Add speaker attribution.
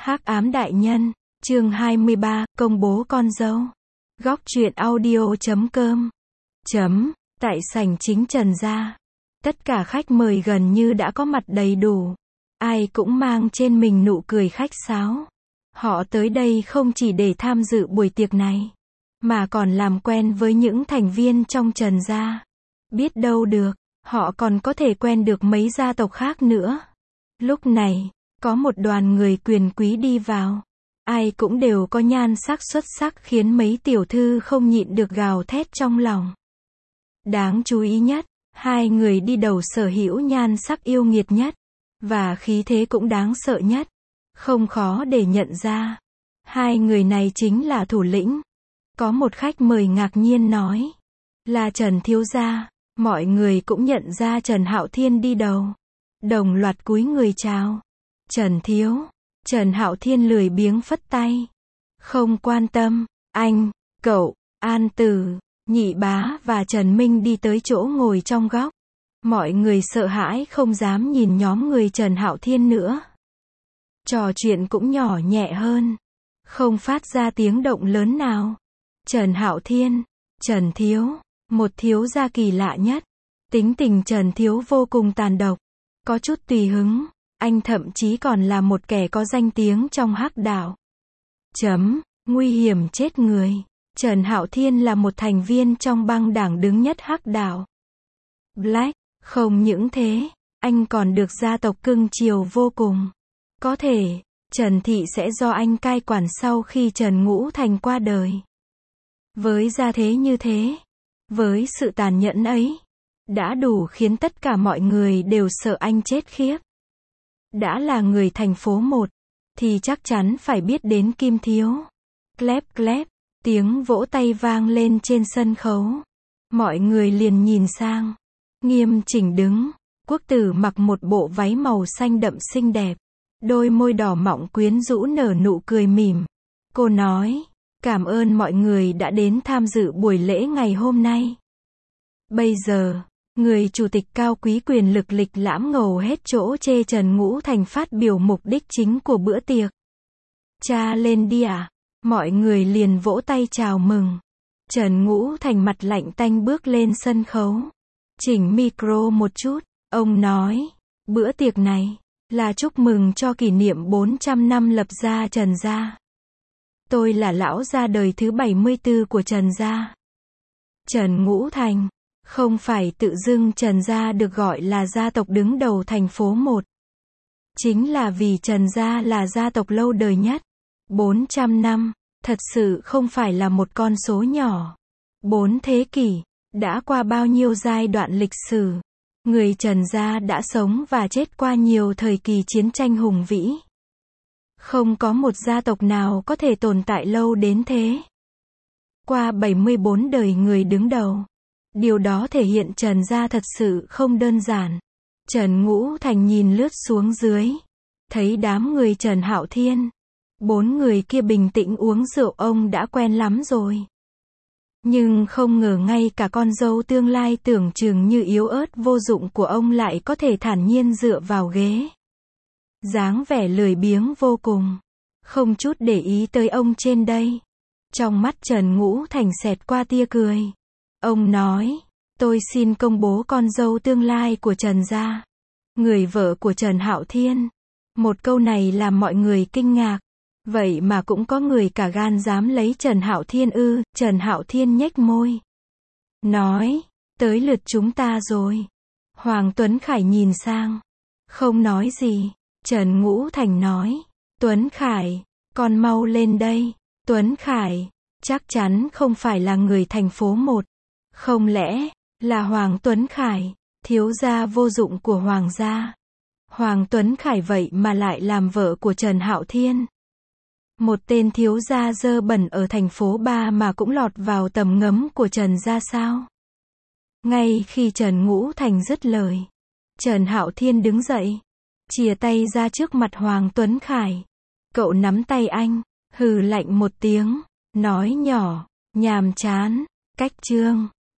Speaker 1: Hắc ám đại nhân, chương 23, công bố con dâu. Góc truyện audio.com. Tại sảnh chính Trần gia. Tất cả khách mời gần như đã có mặt đầy đủ. Ai cũng mang trên mình nụ cười khách sáo. Họ tới đây không chỉ để tham dự buổi tiệc này, mà còn làm quen với những thành viên trong Trần gia. Biết đâu được, họ còn có thể quen được mấy gia tộc khác nữa. Lúc này, có một đoàn người quyền quý đi vào. Ai cũng đều có nhan sắc xuất sắc khiến mấy tiểu thư không nhịn được gào thét trong lòng. Đáng chú ý nhất, hai người đi đầu sở hữu nhan sắc yêu nghiệt nhất, và khí thế cũng đáng sợ nhất. Không khó để nhận ra. Hai người này chính là thủ lĩnh. Có một khách mời ngạc nhiên nói, là Trần thiếu gia. Mọi người cũng nhận ra Trần Hạo Thiên đi đầu. Đồng loạt cúi người chào. Trần thiếu. Trần Hạo Thiên lười biếng phất tay. Không quan tâm. Anh, cậu, An Tử, Nhị Bá và Trần Minh đi tới chỗ ngồi trong góc. Mọi người sợ hãi không dám nhìn nhóm người Trần Hạo Thiên nữa. Trò chuyện cũng nhỏ nhẹ hơn. Không phát ra tiếng động lớn nào. Trần Hạo Thiên, Trần thiếu, một thiếu gia kỳ lạ nhất. Tính tình Trần thiếu vô cùng tàn độc. Có chút tùy hứng. Anh thậm chí còn là một kẻ có danh tiếng trong Hắc đạo. Nguy hiểm chết người. Trần Hạo Thiên là một thành viên trong băng đảng đứng nhất Hắc đạo. Black, không những thế, anh còn được gia tộc cưng chiều vô cùng. Có thể, Trần Thị sẽ do anh cai quản sau khi Trần Ngũ Thành qua đời. Với gia thế như thế, với sự tàn nhẫn ấy, đã đủ khiến tất cả mọi người đều sợ anh chết khiếp. Đã là người thành phố 1, thì chắc chắn phải biết đến Kim thiếu. Clap clap, tiếng vỗ tay vang lên trên sân khấu. Mọi người liền nhìn sang. Nghiêm chỉnh đứng, quốc tử mặc một bộ váy màu xanh đậm xinh đẹp. Đôi môi đỏ mọng quyến rũ nở nụ cười mỉm. Cô nói, cảm ơn mọi người đã đến tham dự buổi lễ ngày hôm nay. Bây giờ, người chủ tịch cao quý quyền lực lịch lãm ngầu hết chỗ chê Trần Ngũ Thành phát biểu mục đích chính của bữa tiệc. Cha lên đi ạ. Mọi người liền vỗ tay chào mừng. Trần Ngũ Thành mặt lạnh tanh bước lên sân khấu. Chỉnh micro một chút. Ông nói, bữa tiệc này là chúc mừng cho kỷ niệm 400 năm lập gia Trần gia. Tôi là lão gia đời thứ 74 của Trần gia. Trần Ngũ Thành. Không phải tự dưng Trần gia được gọi là gia tộc đứng đầu thành phố 1. Chính là vì Trần gia là gia tộc lâu đời nhất. 400 năm, thật sự không phải là một con số nhỏ. 4 thế kỷ, đã qua bao nhiêu giai đoạn lịch sử. Người Trần gia đã sống và chết qua nhiều thời kỳ chiến tranh hùng vĩ. Không có một gia tộc nào có thể tồn tại lâu đến thế. Qua 74 đời người đứng đầu. Điều đó thể hiện Trần gia thật sự không đơn giản. Trần Ngũ Thành nhìn lướt xuống dưới. Thấy đám người Trần Hạo Thiên. 4 người kia bình tĩnh uống rượu ông đã quen lắm rồi. Nhưng không ngờ ngay cả con dâu tương lai tưởng chừng như yếu ớt vô dụng của ông lại có thể thản nhiên dựa vào ghế. Dáng vẻ lười biếng vô cùng. Không chút để ý tới ông trên đây. Trong mắt Trần Ngũ Thành xẹt qua tia cười. Ông nói, tôi xin công bố con dâu tương lai của Trần gia. Người vợ của Trần Hạo Thiên. Một câu này làm mọi người kinh ngạc. Vậy mà cũng có người cả gan dám lấy Trần Hạo Thiên ư? Trần Hạo Thiên nhếch môi. Nói, tới lượt chúng ta rồi. Hoàng Tuấn Khải nhìn sang. Không nói gì. Trần Ngũ Thành nói, Tuấn Khải, con mau lên đây. Tuấn Khải, chắc chắn không phải là người thành phố 1. Không lẽ, là Hoàng Tuấn Khải, thiếu gia vô dụng của Hoàng gia. Hoàng Tuấn Khải vậy mà lại làm vợ của Trần Hạo Thiên. Một tên thiếu gia dơ bẩn ở thành phố 3 mà cũng lọt vào tầm ngắm của Trần gia sao? Ngay khi Trần Ngũ Thành dứt lời, Trần Hạo Thiên đứng dậy, chìa tay ra trước mặt Hoàng Tuấn Khải. Cậu nắm tay anh, hừ lạnh một tiếng, nói nhỏ, nhàm chán, cách chương.